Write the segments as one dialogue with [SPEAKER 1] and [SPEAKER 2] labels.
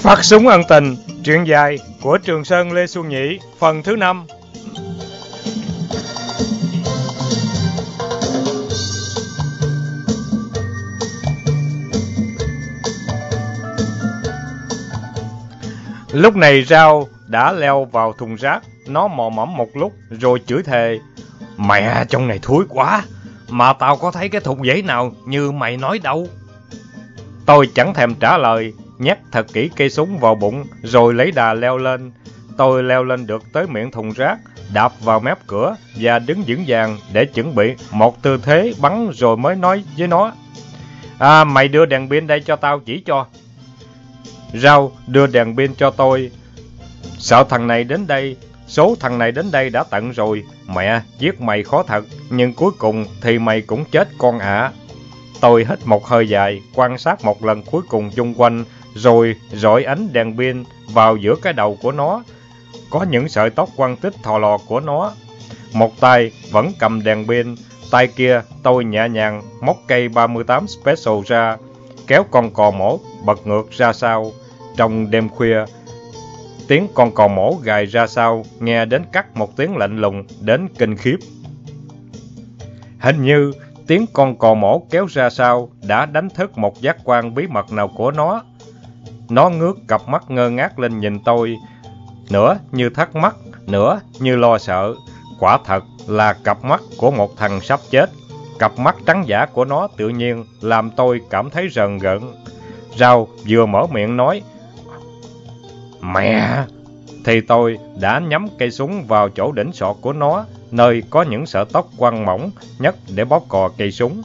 [SPEAKER 1] Phát súng ân tình, truyện dài của Trường Sơn Lê Xuân Nhĩ, phần thứ 5. Lúc này Rao đã leo vào thùng rác, nó mò mẫm một lúc rồi chửi thề: "Mẹ, trong này thúi quá, mà tao có thấy cái thùng giấy nào như mày nói đâu." Tôi chẳng thèm trả lời, nhét thật kỹ cây súng vào bụng rồi lấy đà leo lên. Tôi leo lên được tới miệng thùng rác, đạp vào mép cửa và đứng vững vàng để chuẩn bị một tư thế bắn rồi mới nói với nó: "Mày đưa đèn pin đây cho tao chỉ cho." Rao đưa đèn pin cho tôi. "Sợ thằng này đến đây, số thằng này đến đây đã tận rồi. Mẹ, giết mày khó thật, nhưng cuối cùng thì mày cũng chết con ạ." Tôi hít một hơi dài, quan sát một lần cuối cùng chung quanh, rồi rọi ánh đèn pin vào giữa cái đầu của nó. Có những sợi tóc quăn tít thò lò của nó. Một tay vẫn cầm đèn pin, tay kia tôi nhẹ nhàng móc cây 38 Special ra, kéo con cò mổ bật ngược ra sau. Trong đêm khuya, tiếng con cò mổ gài ra sau nghe đến cắt một tiếng lạnh lùng đến kinh khiếp. Hình như tiếng con cò mổ kéo ra sau đã đánh thức một giác quan bí mật nào của nó. Nó ngước cặp mắt ngơ ngác lên nhìn tôi, nửa như thắc mắc, nửa như lo sợ. Quả thật là cặp mắt của một thằng sắp chết. Cặp mắt trắng dã của nó tự nhiên làm tôi cảm thấy rờn rợn. Rao vừa mở miệng nói "Mẹ!" thì tôi đã nhắm cây súng vào chỗ đỉnh sọt của nó, nơi có những sợi tóc quăn mỏng nhất để bóp cò cây súng.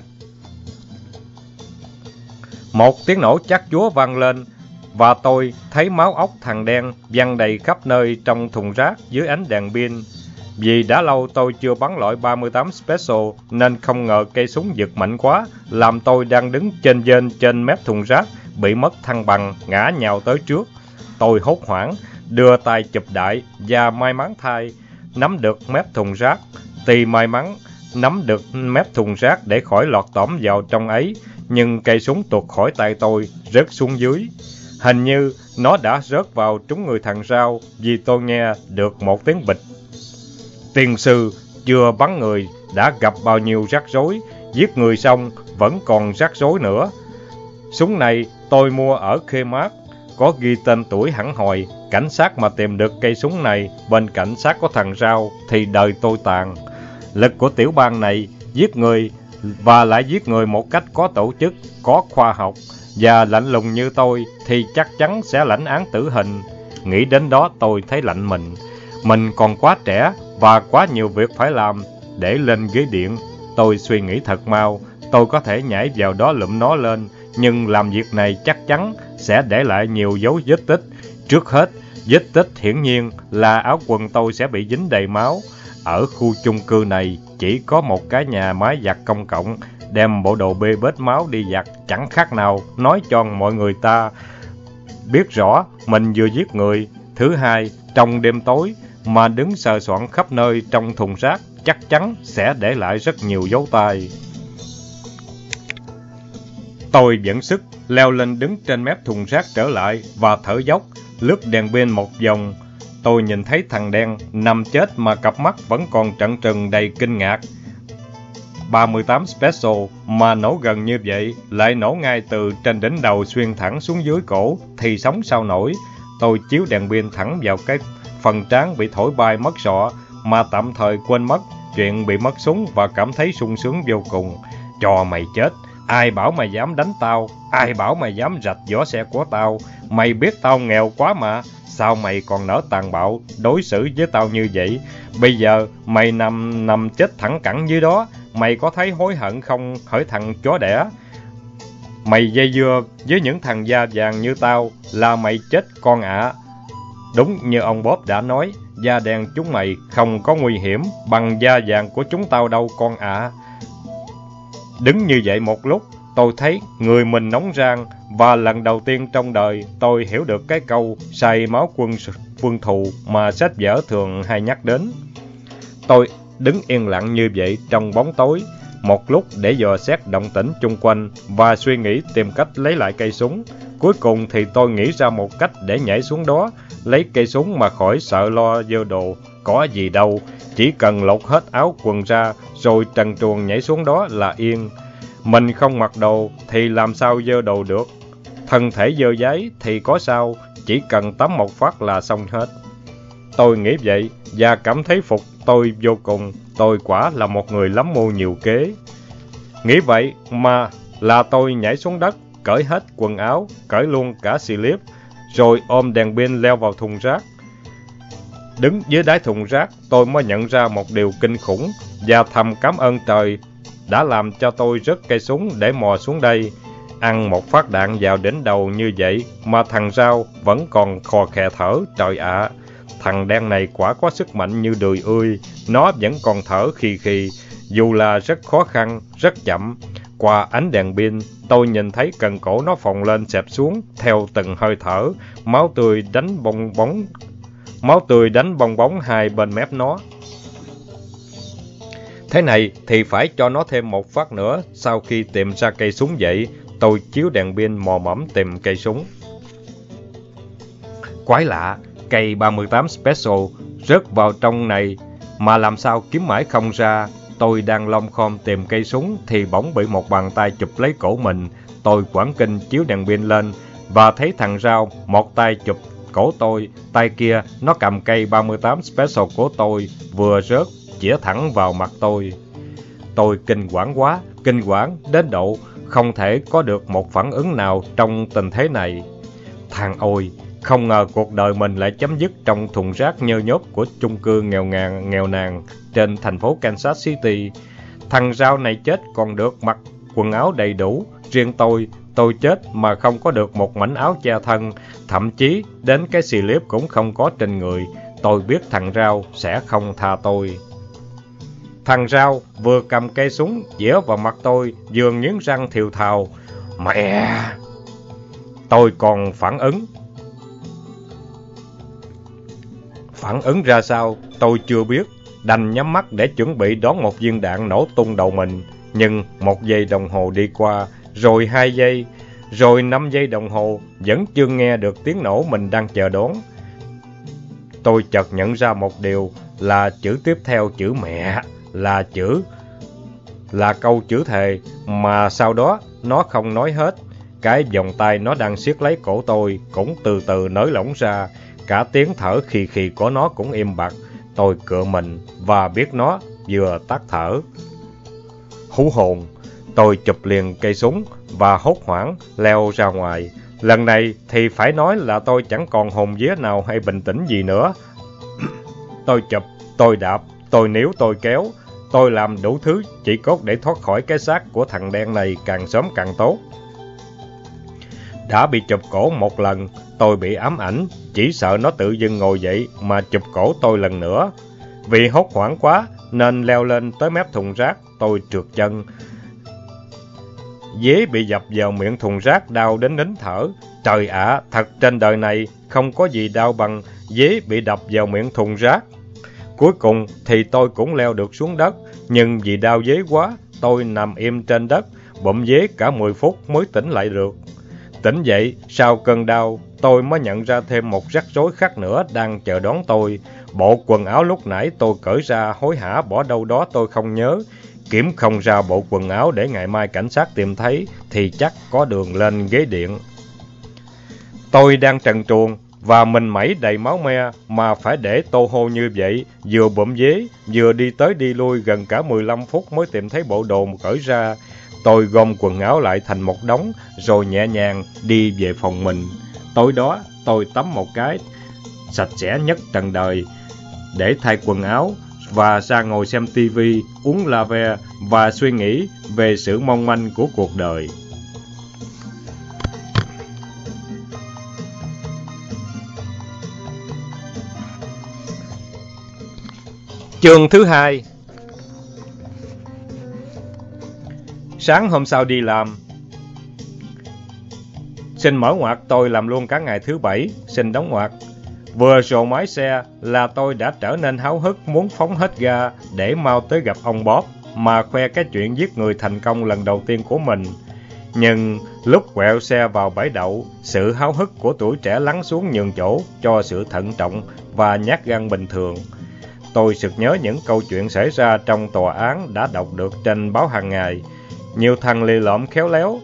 [SPEAKER 1] Một tiếng nổ chát chúa vang lên, và tôi thấy máu ốc thằng đen văng đầy khắp nơi trong thùng rác dưới ánh đèn pin. Vì đã lâu tôi chưa bắn loại 38 Special nên không ngờ cây súng giật mạnh quá, làm tôi đang đứng chênh vênh trên mép thùng rác bị mất thăng bằng, ngã nhào tới trước. Tôi hốt hoảng, đưa tay chụp đại và may mắn thay nắm được mép thùng rác. Tuy may mắn nắm được mép thùng rác để khỏi lọt tõm vào trong ấy, nhưng cây súng tuột khỏi tay tôi, rớt xuống dưới. Hình như nó đã rớt vào trúng người thằng Rao, vì tôi nghe được một tiếng bịch. Tiên sư chưa bắn người đã gặp bao nhiêu rắc rối, giết người xong vẫn còn rắc rối nữa. Súng này tôi mua ở Kmart, có ghi tên tuổi hẳn hoi. Cảnh sát mà tìm được cây súng này bên cảnh sát của thằng Rao thì đời tôi tàn. Lực của tiểu bang này giết người, và lại giết người một cách có tổ chức, có khoa học và lạnh lùng như tôi thì chắc chắn sẽ lãnh án tử hình. Nghĩ đến đó tôi thấy lạnh mình. Mình còn quá trẻ và quá nhiều việc phải làm để lên ghế điện. Tôi suy nghĩ thật mau, tôi có thể nhảy vào đó lụm nó lên, nhưng làm việc này chắc chắn sẽ để lại nhiều dấu vết tích. Trước hết, vết tích hiển nhiên là áo quần tôi sẽ bị dính đầy máu. Ở khu chung cư này chỉ có một cái nhà máy giặt công cộng, đem bộ đồ bê bết máu đi giặt chẳng khác nào nói cho mọi người ta biết rõ mình vừa giết người. Thứ hai, trong đêm tối mà đứng sờ soạn khắp nơi trong thùng rác chắc chắn sẽ để lại rất nhiều dấu tay. Tôi vẫn sức leo lên đứng trên mép thùng rác trở lại và thở dốc, lướt đèn pin một vòng. Tôi nhìn thấy thằng đen nằm chết mà cặp mắt vẫn còn trợn trừng đầy kinh ngạc. 38 Special mà nổ gần như vậy, lại nổ ngay từ trên đỉnh đầu xuyên thẳng xuống dưới cổ thì sống sao nổi. Tôi chiếu đèn pin thẳng vào cái phần trán bị thổi bay mất sọ, mà tạm thời quên mất chuyện bị mất súng và cảm thấy sung sướng vô cùng. Cho mày chết! Ai bảo mày dám đánh tao? Ai bảo mày dám rạch vỏ xe của tao? Mày biết tao nghèo quá mà, sao mày còn nỡ tàn bạo đối xử với tao như vậy? Bây giờ mày nằm chết thẳng cẳng dưới đó, mày có thấy hối hận không hỡi thằng chó đẻ? Mày dây dưa với những thằng da vàng như tao là mày chết con ạ." Đúng như ông Bob đã nói, da đen chúng mày không có nguy hiểm bằng da vàng của chúng tao đâu con ạ. Đứng như vậy một lúc, tôi thấy người mình nóng rang, và lần đầu tiên trong đời tôi hiểu được cái câu say máu quân thù mà sách vở thường hay nhắc đến. Tôi đứng yên lặng như vậy trong bóng tối một lúc để dò xét động tĩnh chung quanh và suy nghĩ tìm cách lấy lại cây súng. Cuối cùng thì tôi nghĩ ra một cách để nhảy xuống đó, lấy cây súng mà khỏi sợ lo dơ đồ. Có gì đâu, chỉ cần lột hết áo quần ra, rồi trần truồng nhảy xuống đó là yên. Mình không mặc đồ thì làm sao dơ đồ được. Thân thể dơ dáy thì có sao, chỉ cần tắm một phát là xong hết. Tôi nghĩ vậy và cảm thấy phục tôi vô cùng. Tôi quả là một người lắm mưu nhiều kế. Nghĩ vậy mà là tôi nhảy xuống đất, cởi hết quần áo, cởi luôn cả slip, rồi ôm đèn pin leo vào thùng rác. Đứng dưới đáy thùng rác, tôi mới nhận ra một điều kinh khủng và thầm cảm ơn trời đã làm cho tôi rớt cây súng để mò xuống đây. Ăn một phát đạn vào đỉnh đầu như vậy mà thằng Rao vẫn còn khò khè thở, trời ạ. Thằng đen này quả có sức mạnh như đười ươi, nó vẫn còn thở khì khì, dù là rất khó khăn, rất chậm. Qua ánh đèn pin, tôi nhìn thấy cần cổ nó phồng lên xẹp xuống theo từng hơi thở, máu tươi đánh bong bóng hai bên mép nó. Thế này thì phải cho nó thêm một phát nữa. Sau khi tìm ra cây súng vậy, tôi chiếu đèn pin mò mẫm tìm cây súng. Quái lạ, cây 38 Special rớt vào trong này mà làm sao kiếm mãi không ra. Tôi đang lom khom tìm cây súng thì bỗng bị một bàn tay chụp lấy cổ mình. Tôi hoảng kinh chiếu đèn pin lên và thấy thằng Rao một tay chụp cổ tôi, tay kia nó cầm cây 38 Special của tôi vừa rớt chĩa thẳng vào mặt tôi. Tôi kinh quản quá, kinh quản đến độ không thể có được một phản ứng nào trong tình thế này. Thằng ôi, không ngờ cuộc đời mình lại chấm dứt trong thùng rác nhơ nhớp của chung cư nghèo nàn trên thành phố Kansas City. Thằng Rao này chết còn được mặc quần áo đầy đủ, riêng tôi chết mà không có được một mảnh áo che thân, thậm chí đến cái slip cũng không có trên người. Tôi biết thằng Rao sẽ không tha tôi. Thằng Rao vừa cầm cây súng chĩa vào mặt tôi, vừa nghiến răng thều thào. Mẹ! Tôi còn phản ứng ra sao tôi chưa biết, đành nhắm mắt để chuẩn bị đón một viên đạn nổ tung đầu mình. Nhưng 1 giây đồng hồ đi qua, rồi 2 giây, rồi 5 giây đồng hồ, vẫn chưa nghe được tiếng nổ mình đang chờ đón. Tôi chợt nhận ra một điều là chữ tiếp theo chữ mẹ là câu chữ thề mà sau đó nó không nói hết. Cái vòng tay nó đang siết lấy cổ tôi cũng từ từ nới lỏng ra, cả tiếng thở khì khì của nó cũng im bặt. Tôi cựa mình và biết nó vừa tắt thở. Hú hồn, tôi chụp liền cây súng và hốt hoảng leo ra ngoài. Lần này thì phải nói là tôi chẳng còn hồn vía nào hay bình tĩnh gì nữa. Tôi chụp, tôi đạp, tôi níu, tôi kéo, tôi làm đủ thứ chỉ cốt để thoát khỏi cái xác của thằng đen này càng sớm càng tốt. Đã bị chụp cổ một lần, tôi bị ám ảnh, chỉ sợ nó tự dưng ngồi dậy mà chụp cổ tôi lần nữa. Vì hốt hoảng quá nên leo lên tới mép thùng rác, tôi trượt chân. Dế bị dập vào miệng thùng rác đau đến nín thở. Trời ạ, thật trên đời này không có gì đau bằng dế bị đập vào miệng thùng rác. Cuối cùng thì tôi cũng leo được xuống đất, nhưng vì đau dế quá, tôi nằm im trên đất, bụm dế cả 10 phút mới tỉnh lại được. Tỉnh dậy, sau cơn đau, tôi mới nhận ra thêm một rắc rối khác nữa đang chờ đón tôi. Bộ quần áo lúc nãy tôi cởi ra hối hả bỏ đâu đó tôi không nhớ. Kiếm không ra bộ quần áo để ngày mai cảnh sát tìm thấy thì chắc có đường lên ghế điện. Tôi đang trần truồng và mình mẩy đầy máu me mà phải để tô hô như vậy, vừa bụm dế, vừa đi tới đi lui gần cả 15 phút mới tìm thấy bộ đồ cởi ra. Tôi gom quần áo lại thành một đống rồi nhẹ nhàng đi về phòng mình. Tối đó tôi tắm một cái sạch sẽ nhất trần đời để thay quần áo và ra ngồi xem tivi, uống la ve và suy nghĩ về sự mong manh của cuộc đời. Chương thứ 2. Sáng hôm sau đi làm. Xin mở ngoặc, tôi làm luôn cả ngày thứ Bảy, xin đóng ngoặc. Vừa rồ máy xe là tôi đã trở nên háo hức muốn phóng hết ga để mau tới gặp ông Bob mà khoe cái chuyện giết người thành công lần đầu tiên của mình. Nhưng lúc quẹo xe vào bãi đậu, sự háo hức của tuổi trẻ lắng xuống nhường chỗ cho sự thận trọng và nhát gan bình thường. Tôi sực nhớ những câu chuyện xảy ra trong tòa án đã đọc được trên báo hàng ngày. Nhiều thằng lì lợm khéo léo,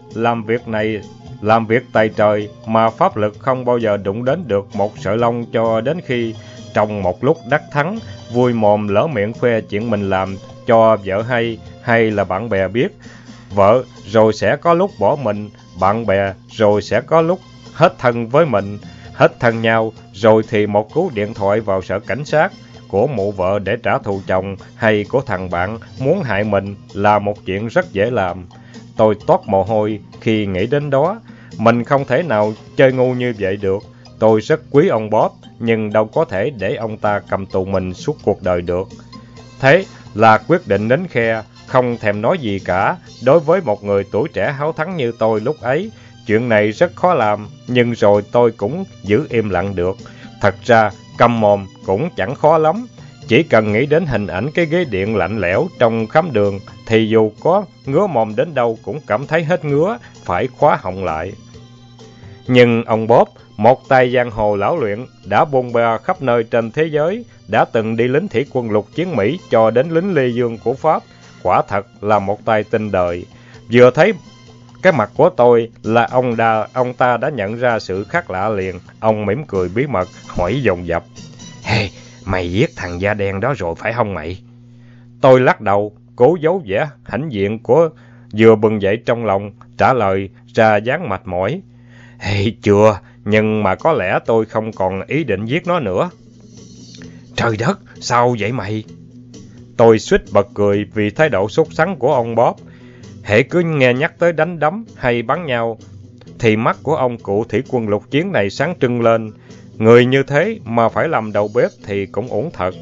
[SPEAKER 1] làm việc tay trời mà pháp lực không bao giờ đụng đến được một sợi lông, cho đến khi trong một lúc đắc thắng, vui mồm lỡ miệng khoe chuyện mình làm cho vợ hay là bạn bè biết. Vợ rồi sẽ có lúc bỏ mình, bạn bè rồi sẽ có lúc hết thân với mình, hết thân nhau, rồi thì một cú điện thoại vào sở cảnh sát của mụ vợ để trả thù chồng, hay của thằng bạn muốn hại mình là một chuyện rất dễ làm. Tôi toát mồ hôi khi nghĩ đến đó. Mình không thể nào chơi ngu như vậy được. Tôi rất quý ông Bob, nhưng đâu có thể để ông ta cầm tù mình suốt cuộc đời được. Thế là quyết định đến khe, không thèm nói gì cả. Đối với một người tuổi trẻ háo thắng như tôi lúc ấy, chuyện này rất khó làm, nhưng rồi tôi cũng giữ im lặng được. Thật ra, câm mồm cũng chẳng khó lắm. Chỉ cần nghĩ đến hình ảnh cái ghế điện lạnh lẽo trong khám đường, thì dù có ngứa mồm đến đâu cũng cảm thấy hết ngứa, phải khóa họng lại. Nhưng ông Bob, một tay giang hồ lão luyện, đã bôn ba khắp nơi trên thế giới, đã từng đi lính thủy quân lục chiến Mỹ cho đến lính Lê Dương của Pháp, quả thật là một tay tinh đời. Vừa thấy cái mặt của tôi là ông ta đã nhận ra sự khác lạ liền. Ông mỉm cười bí mật, hỏi dồn dập: "Hey, mày giết thằng da đen đó rồi phải không mày?" Tôi lắc đầu, cố giấu vẻ hãnh diện của vừa bừng dậy trong lòng, trả lời ra dáng mệt mỏi: "Hey, chưa, nhưng mà có lẽ tôi không còn ý định giết nó nữa." "Trời đất, sao vậy mày?" Tôi suýt bật cười vì thái độ sốt sắng của ông Bob. Hễ cứ nghe nhắc tới đánh đấm hay bắn nhau, thì mắt của ông cụ thủy quân lục chiến này sáng trưng lên. Người như thế mà phải làm đầu bếp thì cũng uổng thật.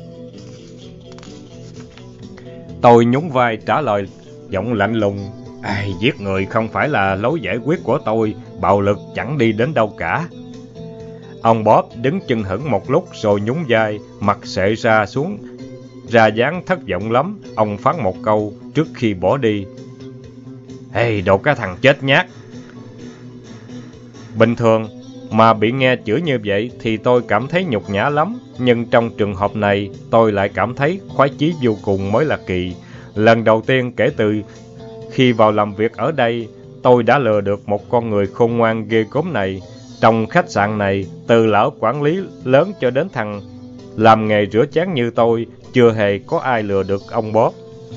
[SPEAKER 1] Tôi nhún vai trả lời giọng lạnh lùng: "Giết người không phải là lối giải quyết của tôi, bạo lực chẳng đi đến đâu cả." Ông Bob đứng chừng hững một lúc rồi nhún vai, mặt xệ ra xuống, ra dáng thất vọng lắm. Ông phán một câu trước khi bỏ đi: "Hey, đồ cái thằng chết nhát." Bình thường mà bị nghe chửi như vậy thì tôi cảm thấy nhục nhã lắm, nhưng trong trường hợp này tôi lại cảm thấy khoái chí vô cùng mới là kỳ. Lần đầu tiên kể từ khi vào làm việc ở đây, tôi đã lừa được một con người khôn ngoan ghê gớm này. Trong khách sạn này, từ lão quản lý lớn cho đến thằng làm nghề rửa chén như tôi, chưa hề có ai lừa được ông Bob.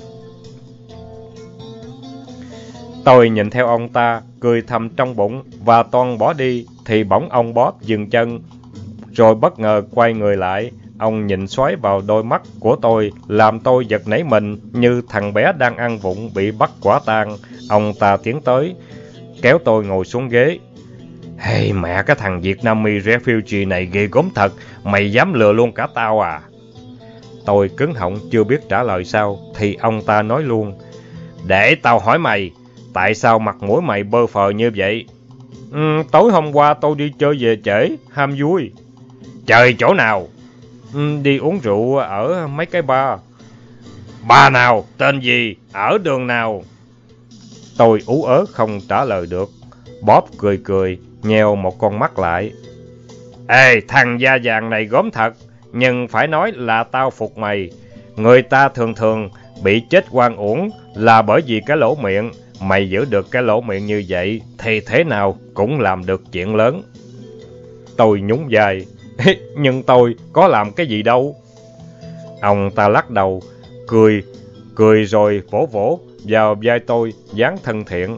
[SPEAKER 1] Tôi nhìn theo ông ta, cười thầm trong bụng và toan bỏ đi, thì bỗng ông Bob dừng chân, rồi bất ngờ quay người lại. Ông nhìn xoáy vào đôi mắt của tôi, làm tôi giật nảy mình như thằng bé đang ăn vụng bị bắt quả tang. Ông ta tiến tới, kéo tôi ngồi xuống ghế. "Hey, mẹ cái thằng Vietnamese refugee này ghê gớm thật, mày dám lừa luôn cả tao à?" Tôi cứng họng chưa biết trả lời sao, thì ông ta nói luôn: "Để tao hỏi mày, tại sao mặt mũi mày bơ phờ như vậy?" Tối hôm qua tôi đi chơi về trễ, ham vui." "Chơi chỗ nào?" Đi uống rượu ở mấy cái bar." "Bar nào? Tên gì? Ở đường nào?" Tôi ú ớ không trả lời được. Bob cười cười, nheo một con mắt lại. "Ê, thằng da vàng này gớm thật, nhưng phải nói là tao phục mày. Người ta thường thường bị chết oan uổng là bởi vì cái lỗ miệng. Mày giữ được cái lỗ miệng như vậy thì thế nào cũng làm được chuyện lớn." Tôi nhún vai: "Nhưng tôi có làm cái gì đâu." Ông ta lắc đầu, cười rồi vỗ vỗ vào vai tôi, dáng thân thiện.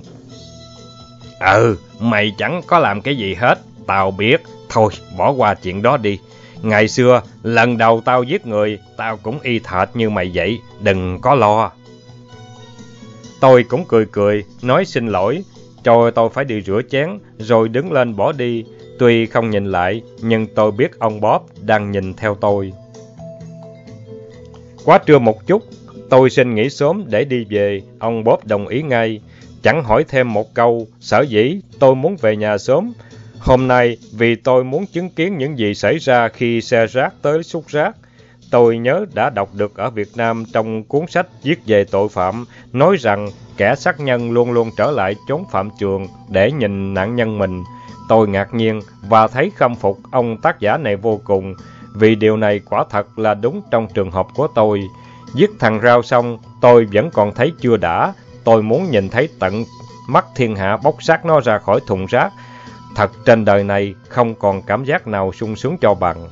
[SPEAKER 1] Mày chẳng có làm cái gì hết, tao biết. Thôi, bỏ qua chuyện đó đi. Ngày xưa, lần đầu tao giết người, tao cũng y hệt như mày vậy, đừng có lo." Tôi cũng cười, nói xin lỗi, cho tôi phải đi rửa chén, rồi đứng lên bỏ đi. Tuy không nhìn lại, nhưng tôi biết ông Bob đang nhìn theo tôi. Quá trưa một chút, tôi xin nghỉ sớm để đi về. Ông Bob đồng ý ngay, chẳng hỏi thêm một câu. Sở dĩ tôi muốn về nhà sớm hôm nay vì tôi muốn chứng kiến những gì xảy ra khi xe rác tới xúc rác. tôi nhớ đã đọc được ở Việt Nam trong cuốn sách viết về tội phạm, nói rằng kẻ sát nhân luôn luôn trở lại chốn phạm trường để nhìn nạn nhân mình. Tôi ngạc nhiên và thấy khâm phục ông tác giả này vô cùng, vì điều này quả thật là đúng trong trường hợp của tôi. Giết thằng Rao xong, tôi vẫn còn thấy chưa đã. Tôi muốn nhìn thấy tận mắt thiên hạ bóc xác nó ra khỏi thùng rác. Thật trên đời này không còn cảm giác nào sung sướng cho bằng.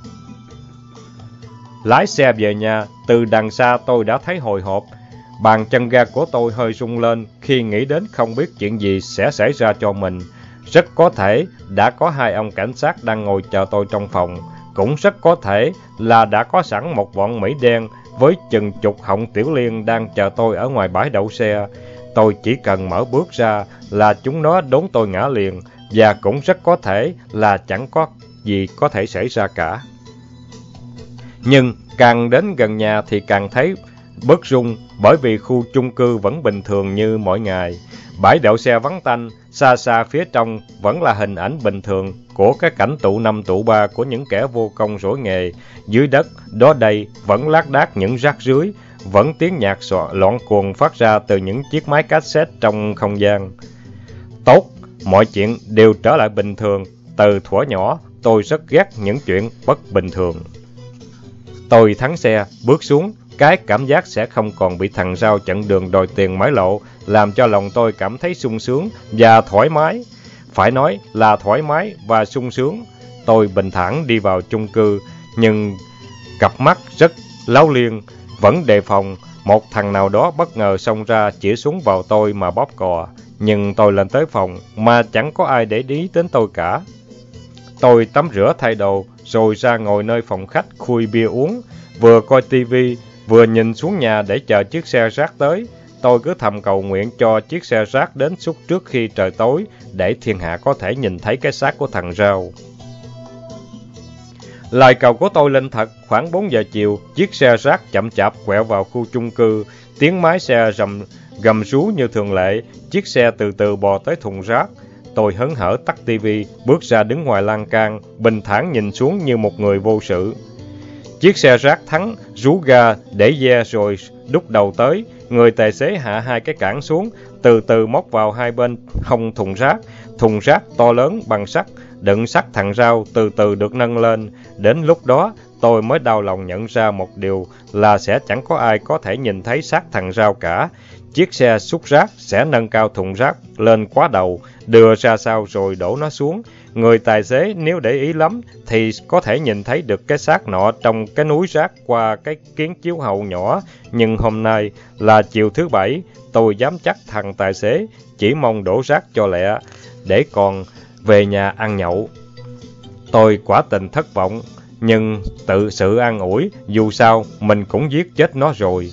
[SPEAKER 1] Lái xe về nhà, từ đằng xa tôi đã thấy hồi hộp. Bàn chân ga của tôi hơi rung lên khi nghĩ đến không biết chuyện gì sẽ xảy ra cho mình. Rất có thể đã có 2 ông cảnh sát đang ngồi chờ tôi trong phòng. Cũng rất có thể là đã có sẵn một bọn Mỹ đen với chừng chục họng tiểu liên đang chờ tôi ở ngoài bãi đậu xe. Tôi chỉ cần mở bước ra là chúng nó đốn tôi ngã liền, và cũng rất có thể là chẳng có gì có thể xảy ra cả. Nhưng càng đến gần nhà thì càng thấy bớt rung, bởi vì khu chung cư vẫn bình thường như mọi ngày. Bãi đậu xe vắng tanh, xa xa phía trong vẫn là hình ảnh bình thường của cái cảnh tụ 5 tụ 3 của những kẻ vô công rỗi nghề. Dưới đất, đó đây vẫn lác đác những rác rưới, vẫn tiếng nhạc loạn cuồng phát ra từ những chiếc máy cassette trong không gian. Tốt, mọi chuyện đều trở lại bình thường. Từ thuở nhỏ, tôi rất ghét những chuyện bất bình thường. Tôi thắng xe, bước xuống, cái cảm giác sẽ không còn bị thằng Rao chặn đường đòi tiền mãi lộ, làm cho lòng tôi cảm thấy sung sướng và thoải mái. Phải nói là thoải mái và sung sướng. Tôi bình thản đi vào chung cư, nhưng cặp mắt rất láo liên, vẫn đề phòng một thằng nào đó bất ngờ xông ra chĩa súng vào tôi mà bóp cò. Nhưng tôi lên tới phòng mà chẳng có ai để ý đến tôi cả. Tôi tắm rửa thay đồ rồi ra ngồi nơi phòng khách khui bia uống, vừa coi tivi vừa nhìn xuống nhà để chờ chiếc xe rác tới. Tôi cứ thầm cầu nguyện cho chiếc xe rác đến suốt trước khi trời tối, để thiên hạ có thể nhìn thấy cái xác của thằng Rao. Lời cầu của tôi lên thật. Khoảng 4 giờ chiều, chiếc xe rác chậm chạp quẹo vào khu chung cư. Tiếng máy xe gầm rú như thường lệ. Chiếc xe từ từ bò tới thùng rác. Tôi hớn hở tắt tivi, bước ra đứng ngoài lan can, bình thản nhìn xuống như một người vô sự. Chiếc xe rác thắng, rú ga, để ve rồi đút đầu tới. Người tài xế hạ 2 cái cản xuống, từ từ móc vào 2 bên hông thùng rác. Thùng rác to lớn bằng sắt, đựng xác thằng Rao từ từ được nâng lên. Đến lúc đó, tôi mới đau lòng nhận ra một điều là sẽ chẳng có ai có thể nhìn thấy xác thằng Rao cả. Chiếc xe xúc rác sẽ nâng cao thùng rác lên quá đầu, đưa ra sau rồi đổ nó xuống. Người tài xế nếu để ý lắm thì có thể nhìn thấy được cái xác nọ trong cái núi rác qua cái kiến chiếu hậu nhỏ. Nhưng hôm nay là chiều thứ Bảy, tôi dám chắc thằng tài xế chỉ mong đổ rác cho lẹ để còn về nhà ăn nhậu. Tôi quả tình thất vọng, nhưng tự sự an ủi, dù sao mình cũng giết chết nó rồi.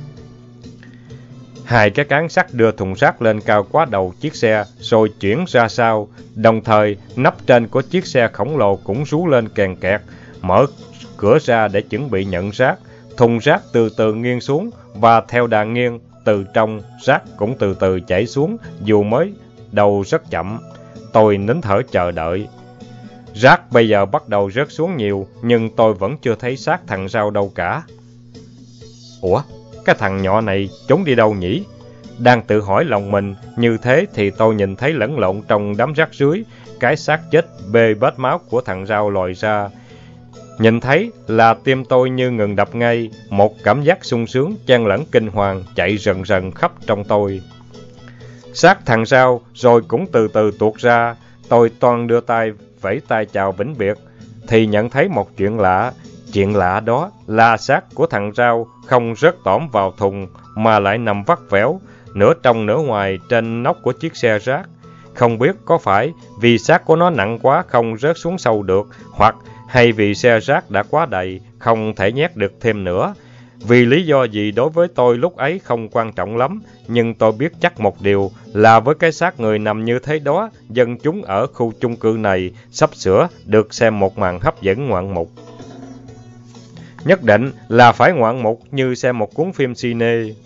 [SPEAKER 1] 2 cái cán sắt đưa thùng rác lên cao quá đầu chiếc xe, rồi chuyển ra sau. Đồng thời, nắp trên của chiếc xe khổng lồ cũng rú lên kèn kẹt, mở cửa ra để chuẩn bị nhận rác. Thùng rác từ từ nghiêng xuống, và theo đà nghiêng, từ trong, rác cũng từ từ chảy xuống, dù mới đầu rất chậm. Tôi nín thở chờ đợi. Rác bây giờ bắt đầu rớt xuống nhiều, nhưng tôi vẫn chưa thấy xác thằng Rao đâu cả. Ủa? Cái thằng nhỏ này trốn đi đâu nhỉ? Đang tự hỏi lòng mình như thế thì tôi nhìn thấy lẫn lộn trong đám rác rưới, cái xác chết bê bết máu của thằng Rao lòi ra. Nhìn thấy là tim tôi như ngừng đập ngay, một cảm giác sung sướng chen lẫn kinh hoàng chạy rần rần khắp trong tôi. Xác thằng Rao rồi cũng từ từ tuột ra. Tôi toan đưa tay vẫy tay chào vĩnh biệt thì nhận thấy một chuyện lạ. Chuyện lạ đó là xác của thằng Rao không rớt tõm vào thùng mà lại nằm vắt vẻo, nửa trong nửa ngoài trên nóc của chiếc xe rác. Không biết có phải vì xác của nó nặng quá không rớt xuống sâu được, hoặc hay vì xe rác đã quá đầy, không thể nhét được thêm nữa. Vì lý do gì đối với tôi lúc ấy không quan trọng lắm, nhưng tôi biết chắc một điều là với cái xác người nằm như thế đó, dân chúng ở khu chung cư này sắp sửa được xem một màn hấp dẫn ngoạn mục. Nhất định là phải ngoạn mục như xem một cuốn phim cine.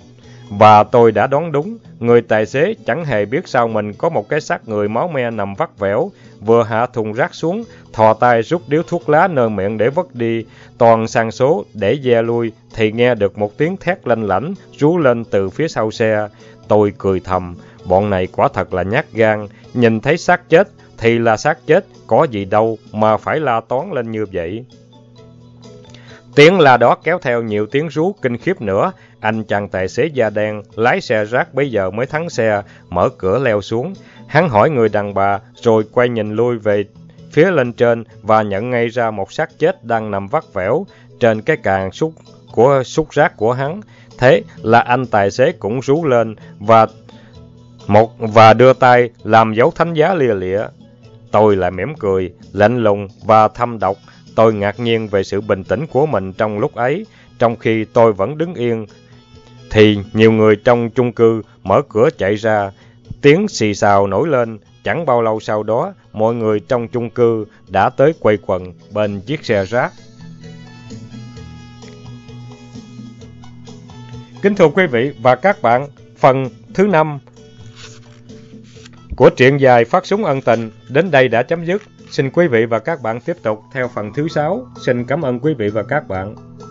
[SPEAKER 1] Và tôi đã đoán đúng, người tài xế chẳng hề biết sau mình có một cái xác người máu me nằm vắt vẻo, vừa hạ thùng rác xuống, thò tay rút điếu thuốc lá nơi miệng để vứt đi, toàn sang số để ve lui, thì nghe được một tiếng thét lanh lảnh rú lên từ phía sau xe. Tôi cười thầm, bọn này quả thật là nhát gan, nhìn thấy xác chết thì là xác chết, có gì đâu mà phải la toán lên như vậy. Tiếng la đó kéo theo nhiều tiếng rú kinh khiếp nữa. Anh chàng tài xế da đen lái xe rác bây giờ mới thắng xe, mở cửa leo xuống. Hắn hỏi người đàn bà rồi quay nhìn lui về phía lên trên và nhận ngay ra một xác chết đang nằm vắt vẻo trên cái càng xúc rác của hắn. Thế là anh tài xế cũng rú lên và đưa tay làm dấu thánh giá lia lịa. Tôi lại mỉm cười, lạnh lùng và thâm độc. Tôi ngạc nhiên về sự bình tĩnh của mình trong lúc ấy. Trong khi tôi vẫn đứng yên, thì nhiều người trong chung cư mở cửa chạy ra. Tiếng xì xào nổi lên. Chẳng bao lâu sau đó, mọi người trong chung cư đã tới quây quần bên chiếc xe rác. Kính thưa quý vị và các bạn, phần thứ 5 của truyện dài Phát Súng Ân Tình đến đây đã chấm dứt. Xin quý vị và các bạn tiếp tục theo phần thứ 6. Xin cảm ơn quý vị và các bạn.